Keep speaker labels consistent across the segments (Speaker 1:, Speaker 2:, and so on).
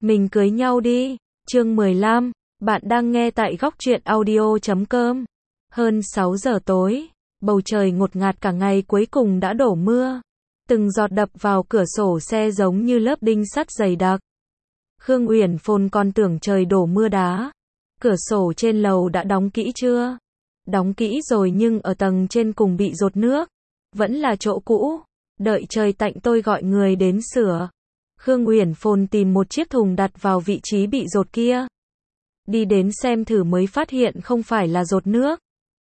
Speaker 1: Mình cưới nhau đi. Chương 15. Bạn đang nghe tại góc truyện audio.com. Hơn 6 giờ tối, bầu trời ngột ngạt cả ngày cuối cùng đã đổ mưa. Từng giọt đập vào cửa sổ xe giống như lớp đinh sắt dày đặc. Khương Uyển Phồn còn tưởng trời đổ mưa đá. Cửa sổ trên lầu đã đóng kỹ chưa? Đóng kỹ rồi nhưng ở tầng trên cùng bị dột nước. Vẫn là chỗ cũ. Đợi trời tạnh tôi gọi người đến sửa. Khương Uyển Phồn tìm một chiếc thùng đặt vào vị trí bị dột kia. Đi đến xem thử mới phát hiện không phải là dột nước.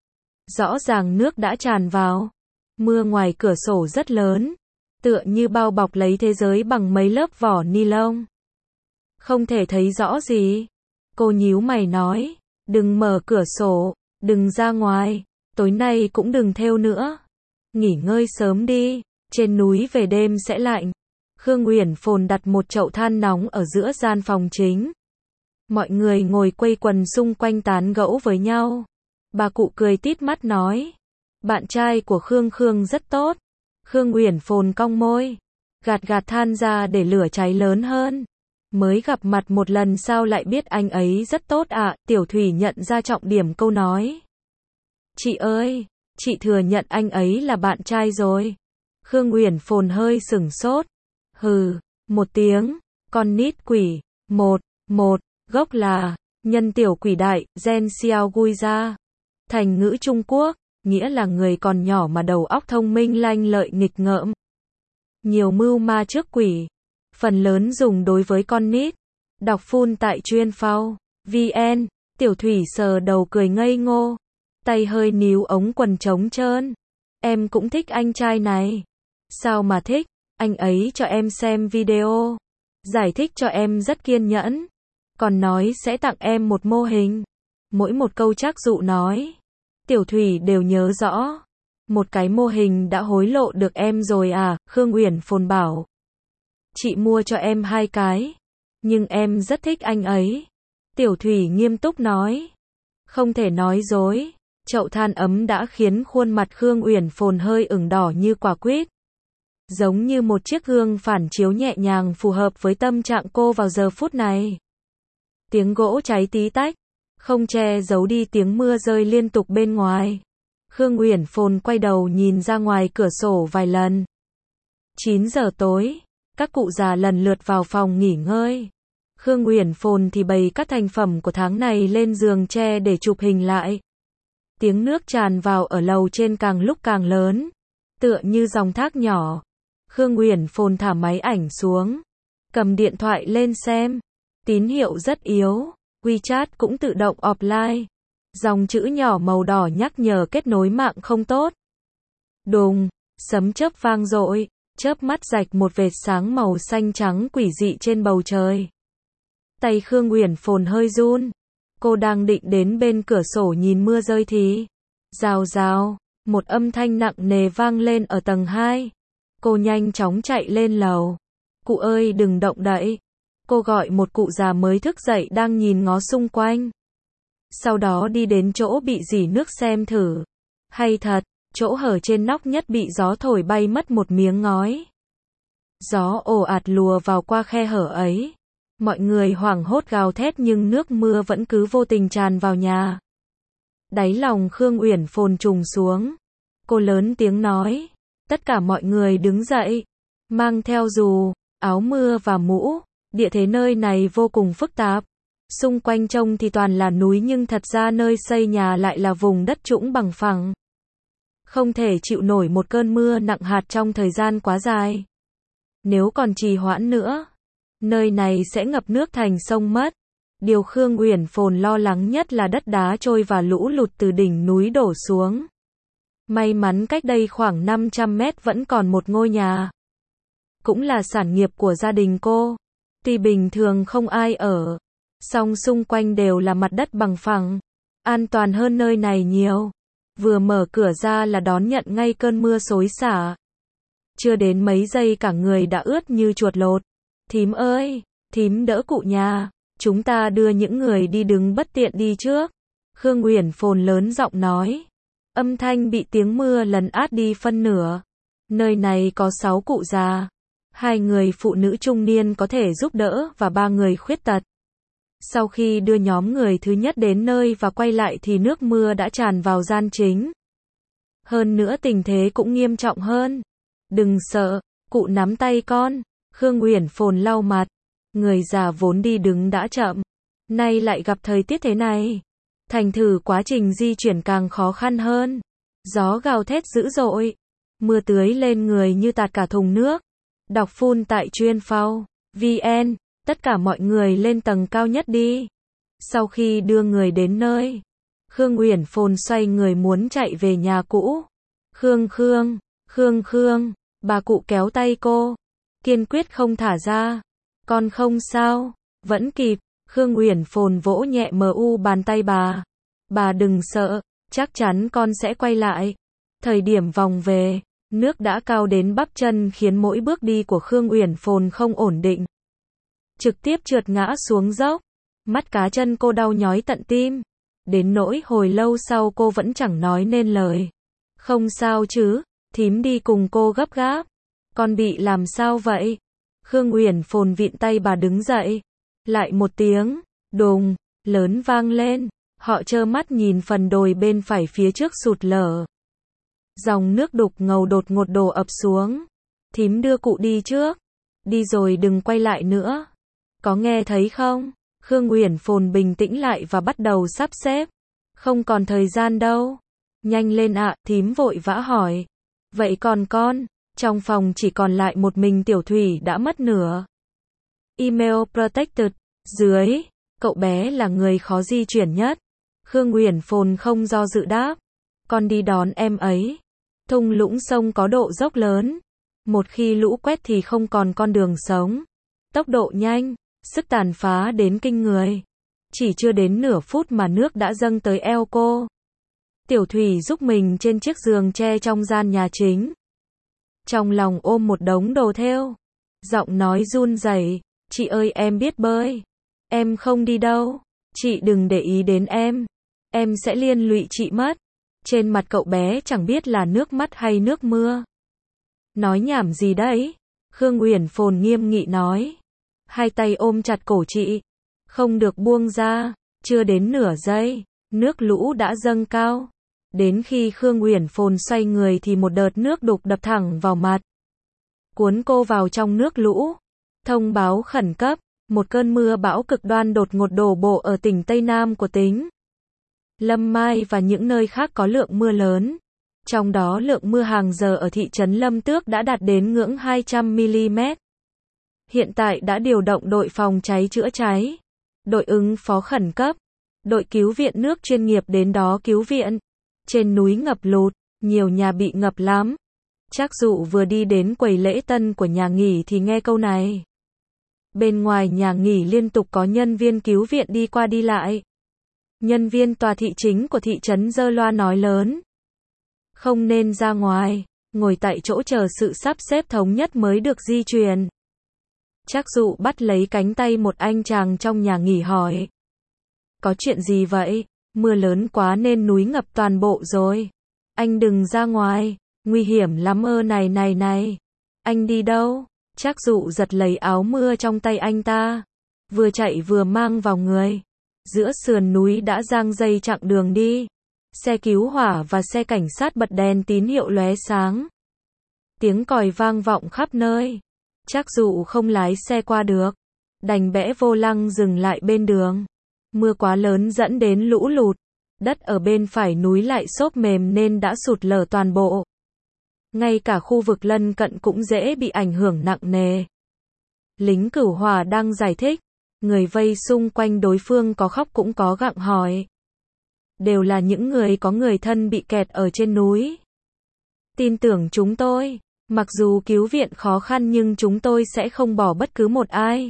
Speaker 1: Rõ ràng nước đã tràn vào. Mưa ngoài cửa sổ rất lớn, tựa như bao bọc lấy thế giới bằng mấy lớp vỏ ni lông. Không thể thấy rõ gì. Cô nhíu mày nói, đừng mở cửa sổ, đừng ra ngoài, tối nay cũng đừng thêu nữa. Nghỉ ngơi sớm đi, trên núi về đêm sẽ lạnh. Khương Uyển Phồn đặt một chậu than nóng ở giữa gian phòng chính. Mọi người ngồi quây quần xung quanh tán gẫu với nhau. Bà cụ cười tít mắt nói, bạn trai của Khương rất tốt. Khương Uyển Phồn cong môi, gạt than ra để lửa cháy lớn hơn. Mới gặp mặt một lần sao lại biết anh ấy rất tốt ạ? Tiểu Thủy nhận ra trọng điểm câu nói. Chị ơi, chị thừa nhận anh ấy là bạn trai rồi. Khương Uyển Phồn hơi sửng sốt. Hừ, một tiếng, con nít quỷ, một, gốc là, nhân tiểu quỷ đại, gen xiao gui ra. Thành ngữ Trung Quốc, nghĩa là người còn nhỏ mà đầu óc thông minh lanh lợi nghịch ngợm. Nhiều mưu ma trước quỷ. Phần lớn dùng đối với con nít. Đọc full tại chuyên phao. VN, Tiểu Thủy sờ đầu cười ngây ngô. Tay hơi níu ống quần trống trơn. Em cũng thích anh trai này. Sao mà thích? Anh ấy cho em xem video. Giải thích cho em rất kiên nhẫn. Còn nói sẽ tặng em một mô hình. Mỗi một câu trắc dụ nói. Tiểu Thủy đều nhớ rõ. Một cái mô hình đã hối lộ được em rồi à? Khương Uyển Phồn bảo. Chị mua cho em 2 cái. Nhưng em rất thích anh ấy. Tiểu Thủy nghiêm túc nói. Không thể nói dối. Chậu than ấm đã khiến khuôn mặt Khương Uyển Phồn hơi ửng đỏ như quả quýt. Giống như một chiếc gương phản chiếu nhẹ nhàng phù hợp với tâm trạng cô vào giờ phút này. Tiếng gỗ cháy tí tách, không che giấu đi tiếng mưa rơi liên tục bên ngoài. Khương Uyển Phồn quay đầu nhìn ra ngoài cửa sổ vài lần. 9 giờ tối, các cụ già lần lượt vào phòng nghỉ ngơi. Khương Uyển Phồn thì bày các thành phẩm của tháng này lên giường tre để chụp hình lại. Tiếng nước tràn vào ở lầu trên càng lúc càng lớn, tựa như dòng thác nhỏ. Khương Uyển Phồn thả máy ảnh xuống, cầm điện thoại lên xem. Tín hiệu rất yếu, WeChat cũng tự động offline. Dòng chữ nhỏ màu đỏ nhắc nhở kết nối mạng không tốt. Đùng, sấm chớp vang dội, chớp mắt rạch một vệt sáng màu xanh trắng quỷ dị trên bầu trời. Tay Khương Uyển Phồn hơi run. Cô đang định đến bên cửa sổ nhìn mưa rơi thì rào rào, một âm thanh nặng nề vang lên ở tầng 2. Cô nhanh chóng chạy lên lầu. Cụ ơi đừng động đậy. Cô gọi một cụ già mới thức dậy đang nhìn ngó xung quanh. Sau đó đi đến chỗ bị rỉ nước xem thử. Hay thật, chỗ hở trên nóc nhất bị gió thổi bay mất một miếng ngói. Gió ồ ạt lùa vào qua khe hở ấy. Mọi người hoảng hốt gào thét nhưng nước mưa vẫn cứ vô tình tràn vào nhà. Đáy lòng Khương Uyển Phồn trùng xuống. Cô lớn tiếng nói. Tất cả mọi người đứng dậy. Mang theo dù, áo mưa và mũ. Địa thế nơi này vô cùng phức tạp. Xung quanh trông thì toàn là núi nhưng thật ra nơi xây nhà lại là vùng đất trũng bằng phẳng. Không thể chịu nổi một cơn mưa nặng hạt trong thời gian quá dài. Nếu còn trì hoãn nữa, nơi này sẽ ngập nước thành sông mất. Điều Khương Uyển Phồn lo lắng nhất là đất đá trôi và lũ lụt từ đỉnh núi đổ xuống. May mắn cách đây khoảng 500 mét vẫn còn một ngôi nhà. Cũng là sản nghiệp của gia đình cô. Tuy bình thường không ai ở, song xung quanh đều là mặt đất bằng phẳng. An toàn hơn nơi này nhiều. Vừa mở cửa ra là đón nhận ngay cơn mưa xối xả. Chưa đến mấy giây cả người đã ướt như chuột lột. Thím ơi, thím đỡ cụ nhà. Chúng ta đưa những người đi đứng bất tiện đi trước. Khương Uyển Phồn lớn giọng nói. Âm thanh bị tiếng mưa lấn át đi phân nửa. Nơi này có 6 cụ già. 2 người phụ nữ trung niên có thể giúp đỡ và 3 người khuyết tật. Sau khi đưa nhóm người thứ nhất đến nơi và quay lại thì nước mưa đã tràn vào gian chính. Hơn nữa tình thế cũng nghiêm trọng hơn. Đừng sợ, cụ nắm tay con. Khương Uyển Phồn lau mặt. Người già vốn đi đứng đã chậm. Nay lại gặp thời tiết thế này. Thành thử quá trình di chuyển càng khó khăn hơn. Gió gào thét dữ dội. Mưa tưới lên người như tạt cả thùng nước. Đọc phun tại chuyên phao. VN. Tất cả mọi người lên tầng cao nhất đi. Sau khi đưa người đến nơi, Khương Uyển Phồn xoay người muốn chạy về nhà cũ. Khương, bà cụ kéo tay cô, kiên quyết không thả ra. Con không sao, vẫn kịp. Khương Uyển Phồn vỗ nhẹ bàn tay bà. Bà đừng sợ, chắc chắn con sẽ quay lại. Thời điểm vòng về, nước đã cao đến bắp chân khiến mỗi bước đi của Khương Uyển Phồn không ổn định. Trực tiếp trượt ngã xuống dốc. Mắt cá chân cô đau nhói tận tim. Đến nỗi hồi lâu sau cô vẫn chẳng nói nên lời. Không sao chứ, thím đi cùng cô gấp gáp. Con bị làm sao vậy? Khương Uyển Phồn vịn tay bà đứng dậy. Lại một tiếng, đùng, lớn vang lên. Họ trơ mắt nhìn phần đồi bên phải phía trước sụt lở. Dòng nước đục ngầu đột ngột đổ ập xuống. Thím đưa cụ đi trước. Đi rồi đừng quay lại nữa. Có nghe thấy không? Khương Uyển Phồn bình tĩnh lại và bắt đầu sắp xếp. Không còn thời gian đâu. Nhanh lên ạ, thím vội vã hỏi. Vậy còn con? Trong phòng chỉ còn lại một mình Tiểu Thủy đã mất nửa. Email protected. Dưới. Cậu bé là người khó di chuyển nhất. Khương Uyển Phồn không do dự đáp. Con đi đón em ấy. Thung lũng sông có độ dốc lớn. Một khi lũ quét thì không còn con đường sống. Tốc độ nhanh. Sức tàn phá đến kinh người. Chỉ chưa đến nửa phút mà nước đã dâng tới eo cô. Tiểu Thủy giúp mình trên chiếc giường tre trong gian nhà chính. Trong lòng ôm một đống đồ thêu. Giọng nói run rẩy. Chị ơi em biết bơi. Em không đi đâu. Chị đừng để ý đến em. Em sẽ liên lụy chị mất. Trên mặt cậu bé chẳng biết là nước mắt hay nước mưa. Nói nhảm gì đấy? Khương Uyển Phồn nghiêm nghị nói. Hai tay ôm chặt cổ chị. Không được buông ra. Chưa đến nửa giây, nước lũ đã dâng cao. Đến khi Khương Uyển Phồn xoay người thì một đợt nước đục đập thẳng vào mặt. Cuốn cô vào trong nước lũ. Thông báo khẩn cấp. Một cơn mưa bão cực đoan đột ngột đổ bộ ở tỉnh Tây Nam của tỉnh Lâm Mai và những nơi khác có lượng mưa lớn. Trong đó lượng mưa hàng giờ ở thị trấn Lâm Tước đã đạt đến ngưỡng 200 mm. Hiện tại đã điều động đội phòng cháy chữa cháy, đội ứng phó khẩn cấp, đội cứu viện nước chuyên nghiệp đến đó cứu viện. Trên núi ngập lụt, nhiều nhà bị ngập lắm. Trác Dụ vừa đi đến quầy lễ tân của nhà nghỉ thì nghe câu này. Bên ngoài nhà nghỉ liên tục có nhân viên cứu viện đi qua đi lại. Nhân viên tòa thị chính của thị trấn giơ loa nói lớn. Không nên ra ngoài, ngồi tại chỗ chờ sự sắp xếp thống nhất mới được di chuyển. Trác Dụ bắt lấy cánh tay một anh chàng trong nhà nghỉ hỏi. Có chuyện gì vậy? Mưa lớn quá nên núi ngập toàn bộ rồi. Anh đừng ra ngoài, nguy hiểm lắm ơ này. Anh đi đâu? Trác Dụ giật lấy áo mưa trong tay anh ta. Vừa chạy vừa mang vào người. Giữa sườn núi đã giăng dây chặng đường đi. Xe cứu hỏa và xe cảnh sát bật đèn tín hiệu lóe sáng. Tiếng còi vang vọng khắp nơi. Trác Dụ không lái xe qua được. Đành bẽ vô lăng dừng lại bên đường. Mưa quá lớn dẫn đến lũ lụt. Đất ở bên phải núi lại xốp mềm nên đã sụt lở toàn bộ. Ngay cả khu vực lân cận cũng dễ bị ảnh hưởng nặng nề. Lính cứu hỏa đang giải thích. Người vây xung quanh đối phương có khóc cũng có gặng hỏi. Đều là những người có người thân bị kẹt ở trên núi. Tin tưởng chúng tôi. Mặc dù cứu viện khó khăn nhưng chúng tôi sẽ không bỏ bất cứ một ai.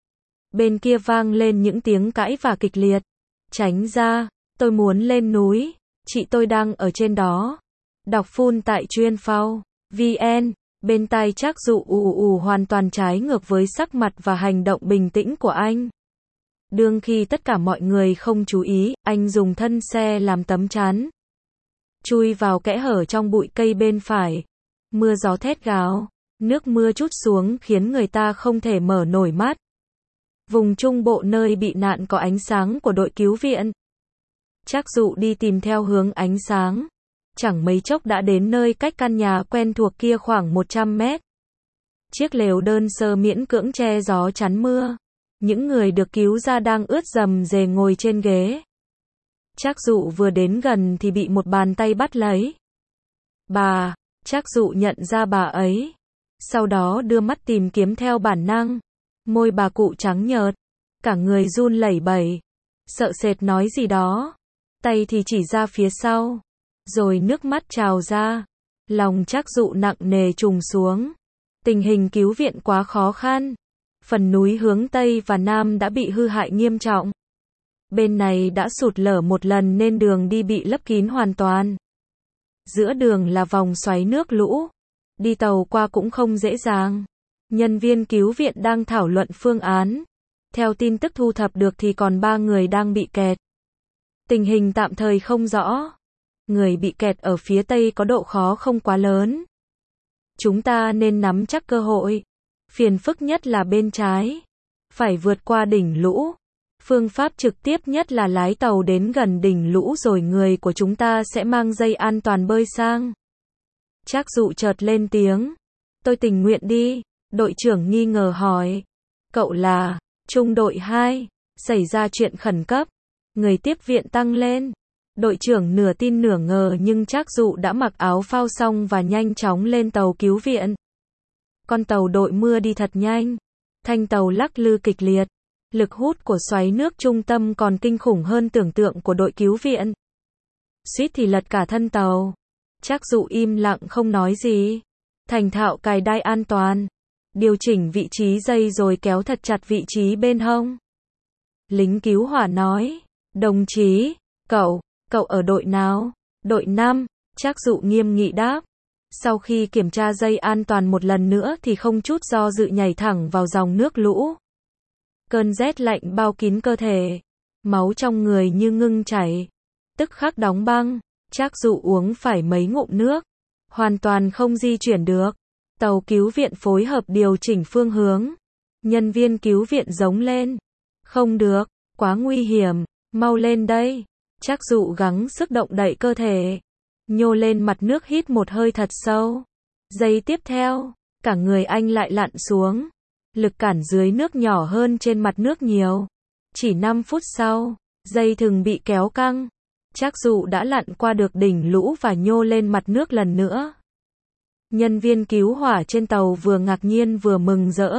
Speaker 1: Bên kia vang lên những tiếng cãi vã kịch liệt. Tránh ra, tôi muốn lên núi. Chị tôi đang ở trên đó. Đọc phun tại chuyên phao. VN. Bên tai Trác Dụ hoàn toàn trái ngược với sắc mặt và hành động bình tĩnh của anh. Đương khi tất cả mọi người không chú ý, anh dùng thân xe làm tấm chắn. Chui vào kẽ hở trong bụi cây bên phải. Mưa gió thét gào. Nước mưa trút xuống khiến người ta không thể mở nổi mắt. Vùng Trung Bộ nơi bị nạn có ánh sáng của đội cứu viện. Trác Dụ đi tìm theo hướng ánh sáng. Chẳng mấy chốc đã đến nơi cách căn nhà quen thuộc kia khoảng 100 mét. Chiếc lều đơn sơ miễn cưỡng che gió chắn mưa. Những người được cứu ra đang ướt rầm rề ngồi trên ghế. Trác Dụ vừa đến gần thì bị một bàn tay bắt lấy. Bà, Trác Dụ nhận ra bà ấy. Sau đó đưa mắt tìm kiếm theo bản năng. Môi bà cụ trắng nhợt. Cả người run lẩy bẩy. Sợ sệt nói gì đó. Tay thì chỉ ra phía sau. Rồi nước mắt trào ra. Lòng Trác Dụ nặng nề trùng xuống. Tình hình cứu viện quá khó khăn. Phần núi hướng Tây và Nam đã bị hư hại nghiêm trọng. Bên này đã sụt lở một lần nên đường đi bị lấp kín hoàn toàn. Giữa đường là vòng xoáy nước lũ. Đi tàu qua cũng không dễ dàng. Nhân viên cứu viện đang thảo luận phương án. Theo tin tức thu thập được thì còn 3 người đang bị kẹt. Tình hình tạm thời không rõ. Người bị kẹt ở phía Tây có độ khó không quá lớn. Chúng ta nên nắm chắc cơ hội. Phiền phức nhất là bên trái. Phải vượt qua đỉnh lũ. Phương pháp trực tiếp nhất là lái tàu đến gần đỉnh lũ rồi người của chúng ta sẽ mang dây an toàn bơi sang. Trác Dụ chợt lên tiếng. Tôi tình nguyện đi. Đội trưởng nghi ngờ hỏi. Cậu là trung đội 2. Xảy ra chuyện khẩn cấp. Người tiếp viện tăng lên. Đội trưởng nửa tin nửa ngờ nhưng Trác Dụ đã mặc áo phao xong và nhanh chóng lên tàu cứu viện. Con tàu đội mưa đi thật nhanh. Thanh tàu lắc lư kịch liệt. Lực hút của xoáy nước trung tâm còn kinh khủng hơn tưởng tượng của đội cứu viện. Suýt thì lật cả thân tàu. Trác Dụ im lặng không nói gì. Thành thạo cài đai an toàn. Điều chỉnh vị trí dây rồi kéo thật chặt vị trí bên hông. Lính cứu hỏa nói. Đồng chí, cậu ở đội nào? Đội 5, Trác Dụ nghiêm nghị đáp. Sau khi kiểm tra dây an toàn một lần nữa thì không chút do dự nhảy thẳng vào dòng nước lũ. Cơn rét lạnh bao kín cơ thể. Máu trong người như ngưng chảy. Tức khắc đóng băng. Trác Dụ uống phải mấy ngụm nước. Hoàn toàn không di chuyển được. Tàu cứu viện phối hợp điều chỉnh phương hướng. Nhân viên cứu viện giống lên. Không được, quá nguy hiểm, mau lên đây. Trác Dụ gắng sức động đậy cơ thể. Nhô lên mặt nước hít một hơi thật sâu. Giây tiếp theo, cả người anh lại lặn xuống. Lực cản dưới nước nhỏ hơn trên mặt nước nhiều. Chỉ 5 phút sau, dây thừng bị kéo căng. Trác Dụ đã lặn qua được đỉnh lũ và nhô lên mặt nước lần nữa. Nhân viên cứu hỏa trên tàu vừa ngạc nhiên vừa mừng rỡ.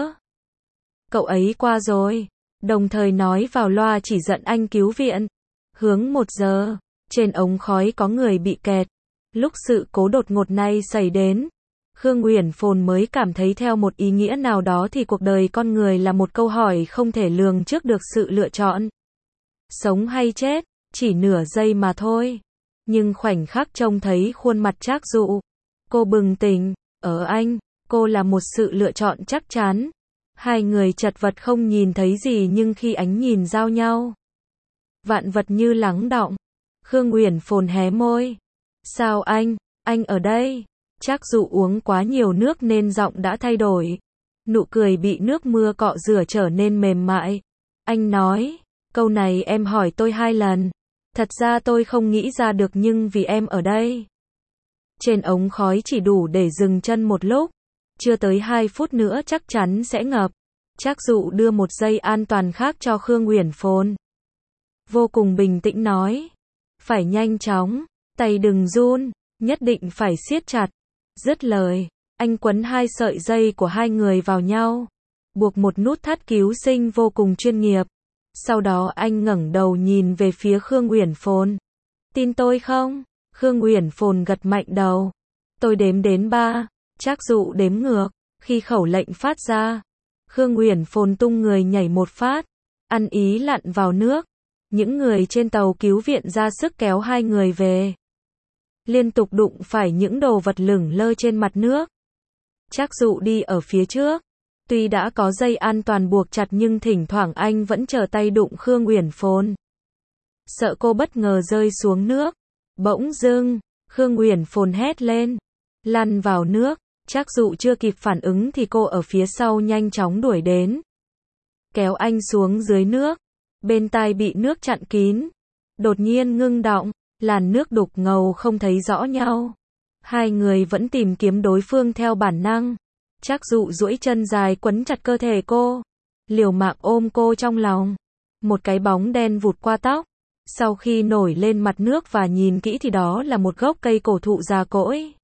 Speaker 1: Cậu ấy qua rồi. Đồng thời nói vào loa chỉ dẫn anh cứu viện. Hướng 1 giờ, trên ống khói có người bị kẹt. Lúc sự cố đột ngột này xảy đến, Khương Uyển Phồn mới cảm thấy theo một ý nghĩa nào đó thì cuộc đời con người là một câu hỏi không thể lường trước được sự lựa chọn. Sống hay chết, chỉ nửa giây mà thôi. Nhưng khoảnh khắc trông thấy khuôn mặt Trác Dụ, cô bừng tỉnh, ở anh, cô là một sự lựa chọn chắc chắn. Hai người chật vật không nhìn thấy gì nhưng khi ánh nhìn giao nhau, vạn vật như lắng đọng. Khương Uyển Phồn hé môi. Sao anh ở đây? Trác Dụ uống quá nhiều nước nên giọng đã thay đổi. Nụ cười bị nước mưa cọ rửa trở nên mềm mại. Anh nói, câu này em hỏi tôi 2 lần. Thật ra tôi không nghĩ ra được nhưng vì em ở đây. Trên ống khói chỉ đủ để dừng chân một lúc. Chưa tới 2 phút nữa chắc chắn sẽ ngập. Trác Dụ đưa một dây an toàn khác cho Khương Uyển Phồn. Vô cùng bình tĩnh nói. Phải nhanh chóng, tay đừng run, nhất định phải siết chặt. Dứt lời, anh quấn 2 sợi dây của 2 người vào nhau. Buộc một nút thắt cứu sinh vô cùng chuyên nghiệp. Sau đó anh ngẩng đầu nhìn về phía Khương Uyển Phồn. Tin tôi không? Khương Uyển Phồn gật mạnh đầu. Tôi đếm đến 3. Trác Dụ đếm ngược. Khi khẩu lệnh phát ra, Khương Uyển Phồn tung người nhảy một phát, ăn ý lặn vào nước. Những người trên tàu cứu viện ra sức kéo 2 người về. Liên tục đụng phải những đồ vật lửng lơ trên mặt nước. Trác Dụ đi ở phía trước. Tuy đã có dây an toàn buộc chặt nhưng thỉnh thoảng anh vẫn trở tay đụng Khương Uyển Phồn. Sợ cô bất ngờ rơi xuống nước. Bỗng dưng, Khương Uyển Phồn hét lên. Lăn vào nước. Trác Dụ chưa kịp phản ứng thì cô ở phía sau nhanh chóng đuổi đến. Kéo anh xuống dưới nước. Bên tai bị nước chặn kín. Đột nhiên ngưng đọng, làn nước đục ngầu không thấy rõ nhau. Hai người vẫn tìm kiếm đối phương theo bản năng. Trác Dụ duỗi chân dài quấn chặt cơ thể cô. Liều mạng ôm cô trong lòng. Một cái bóng đen vụt qua tóc. Sau khi nổi lên mặt nước và nhìn kỹ thì đó là một gốc cây cổ thụ già cỗi.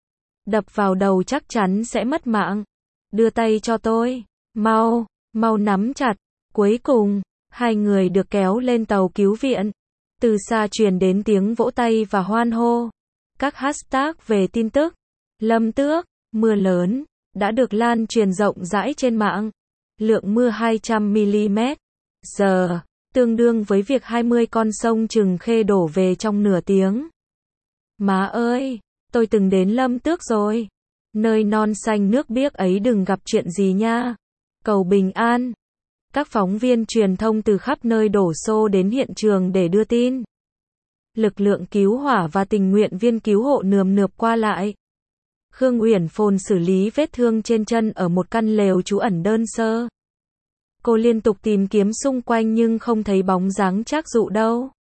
Speaker 1: Đập vào đầu chắc chắn sẽ mất mạng. Đưa tay cho tôi. Mau, mau nắm chặt. Cuối cùng, hai người được kéo lên tàu cứu viện. Từ xa truyền đến tiếng vỗ tay và hoan hô. Các hashtag về tin tức. Lâm Tước, mưa lớn, đã được lan truyền rộng rãi trên mạng. Lượng mưa 200mm. Giờ, tương đương với việc 20 con sông Trừng Khê đổ về trong nửa tiếng. Má ơi, tôi từng đến Lâm Tước rồi. Nơi non xanh nước biếc ấy đừng gặp chuyện gì nha. Cầu bình an. Các phóng viên truyền thông từ khắp nơi đổ xô đến hiện trường để đưa tin. Lực lượng cứu hỏa và tình nguyện viên cứu hộ nườm nượp qua lại. Khương Uyển Phồn xử lý vết thương trên chân ở một căn lều trú ẩn đơn sơ. Cô liên tục tìm kiếm xung quanh nhưng không thấy bóng dáng Trác Dụ đâu.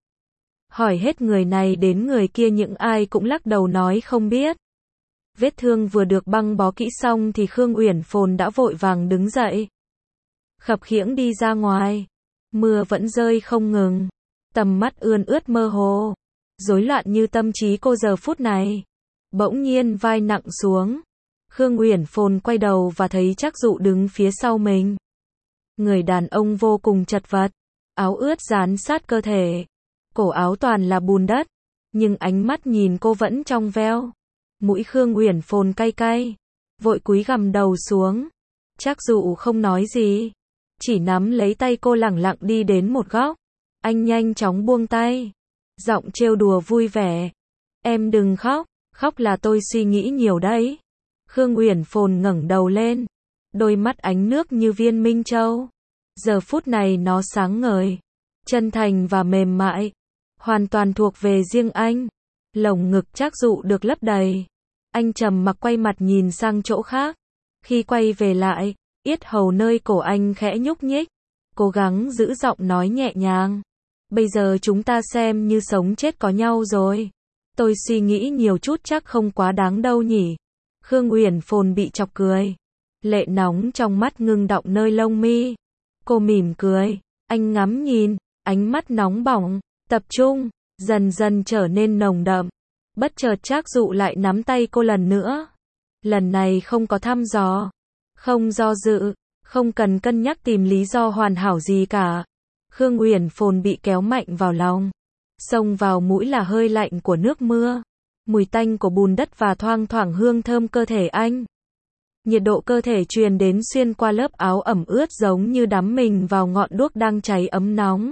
Speaker 1: Hỏi hết người này đến người kia những ai cũng lắc đầu nói không biết. Vết thương vừa được băng bó kỹ xong thì Khương Uyển Phồn đã vội vàng đứng dậy. Khập khiễng đi ra ngoài. Mưa vẫn rơi không ngừng. Tầm mắt ươn ướt mơ hồ. Rối loạn như tâm trí cô giờ phút này. Bỗng nhiên vai nặng xuống. Khương Uyển Phồn quay đầu và thấy Trác Dụ đứng phía sau mình. Người đàn ông vô cùng chật vật. Áo ướt dán sát cơ thể. Cổ áo toàn là bùn đất. Nhưng ánh mắt nhìn cô vẫn trong veo. Mũi Khương Uyển Phồn cay cay. Vội cúi gằm đầu xuống. Trác Dụ không nói gì. Chỉ nắm lấy tay cô lẳng lặng đi đến một góc. Anh nhanh chóng buông tay. Giọng trêu đùa vui vẻ. Em đừng khóc. Khóc là tôi suy nghĩ nhiều đấy. Khương Uyển Phồn ngẩng đầu lên. Đôi mắt ánh nước như viên minh châu. Giờ phút này nó sáng ngời. Chân thành và mềm mại. Hoàn toàn thuộc về riêng anh. Lồng ngực Trác Dụ được lấp đầy. Anh trầm mặc quay mặt nhìn sang chỗ khác. Khi quay về lại, yết hầu nơi cổ anh khẽ nhúc nhích. Cố gắng giữ giọng nói nhẹ nhàng. Bây giờ chúng ta xem như sống chết có nhau rồi. Tôi suy nghĩ nhiều chút chắc không quá đáng đâu nhỉ. Khương Uyển Phồn bị chọc cười. Lệ nóng trong mắt ngưng đọng nơi lông mi. Cô mỉm cười. Anh ngắm nhìn. Ánh mắt nóng bỏng. Tập trung. Dần dần trở nên nồng đậm. Bất chợt Trác Dụ lại nắm tay cô lần nữa. Lần này không có thăm dò. Không do dự. Không cần cân nhắc tìm lý do hoàn hảo gì cả. Khương Uyển Phồn bị kéo mạnh vào lòng. Xông vào mũi là hơi lạnh của nước mưa. Mùi tanh của bùn đất và thoang thoảng hương thơm cơ thể anh. Nhiệt độ cơ thể truyền đến xuyên qua lớp áo ẩm ướt giống như đắm mình vào ngọn đuốc đang cháy ấm nóng.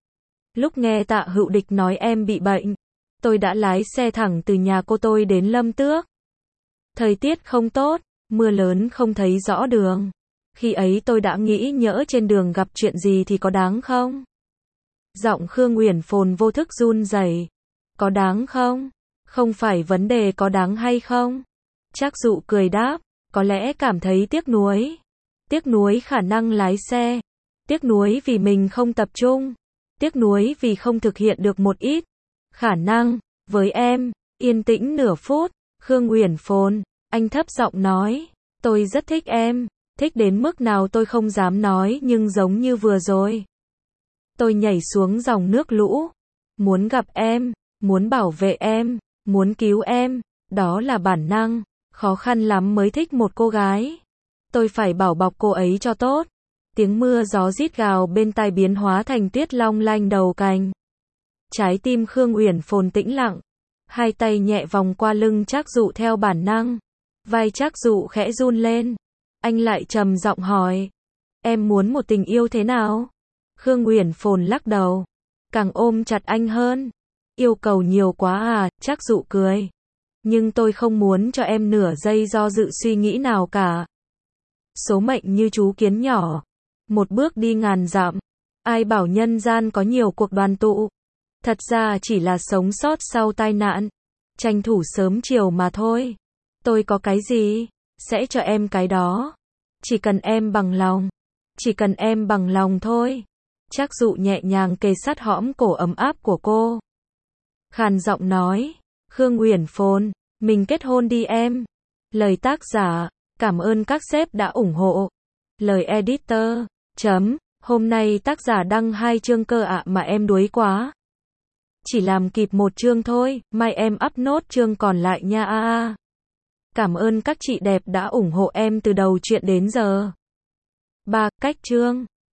Speaker 1: Lúc nghe Tạ Hữu Địch nói em bị bệnh, tôi đã lái xe thẳng từ nhà cô tôi đến Lâm Tước. Thời tiết không tốt, mưa lớn không thấy rõ đường. Khi ấy tôi đã nghĩ nhỡ trên đường gặp chuyện gì thì có đáng không? Giọng Khương Uyển Phồn vô thức run rẩy. Có đáng không? Không phải vấn đề có đáng hay không. Trác Dụ cười đáp, có lẽ cảm thấy tiếc nuối. Tiếc nuối khả năng lái xe. Tiếc nuối vì mình không tập trung. Tiếc nuối vì không thực hiện được một ít khả năng. Với em, yên tĩnh nửa phút. Khương Uyển Phồn, anh thấp giọng nói, tôi rất thích em. Thích đến mức nào tôi không dám nói nhưng giống như vừa rồi. Tôi nhảy xuống dòng nước lũ. Muốn gặp em, muốn bảo vệ em, muốn cứu em. Đó là bản năng. Khó khăn lắm mới thích một cô gái. Tôi phải bảo bọc cô ấy cho tốt. Tiếng mưa gió rít gào bên tai biến hóa thành tuyết long lanh đầu cành. Trái tim Khương Uyển Phồn tĩnh lặng. Hai tay nhẹ vòng qua lưng Trác Dụ theo bản năng. Vai Trác Dụ khẽ run lên. Anh lại trầm giọng hỏi. Em muốn một tình yêu thế nào? Khương Uyển Phồn lắc đầu. Càng ôm chặt anh hơn. Yêu cầu nhiều quá à, Trác Dụ cười. Nhưng tôi không muốn cho em nửa giây do dự suy nghĩ nào cả. Số mệnh như chú kiến nhỏ. Một bước đi ngàn dặm. Ai bảo nhân gian có nhiều cuộc đoàn tụ. Thật ra chỉ là sống sót sau tai nạn. Tranh thủ sớm chiều mà thôi. Tôi có cái gì? sẽ cho em cái đó. Chỉ cần em bằng lòng. Chỉ cần em bằng lòng thôi. Trác Dụ nhẹ nhàng kề sát hõm cổ ấm áp của cô. Khàn giọng nói, Khương Uyển Phồn, mình kết hôn đi em. Lời tác giả, cảm ơn các sếp đã ủng hộ. Lời editor, hôm nay tác giả đăng 2 chương cơ ạ mà em đuối quá. Chỉ làm kịp 1 chương thôi, mai em up nốt chương còn lại nha. Cảm ơn các chị đẹp đã ủng hộ em từ đầu chuyện đến giờ. 3. Cách chương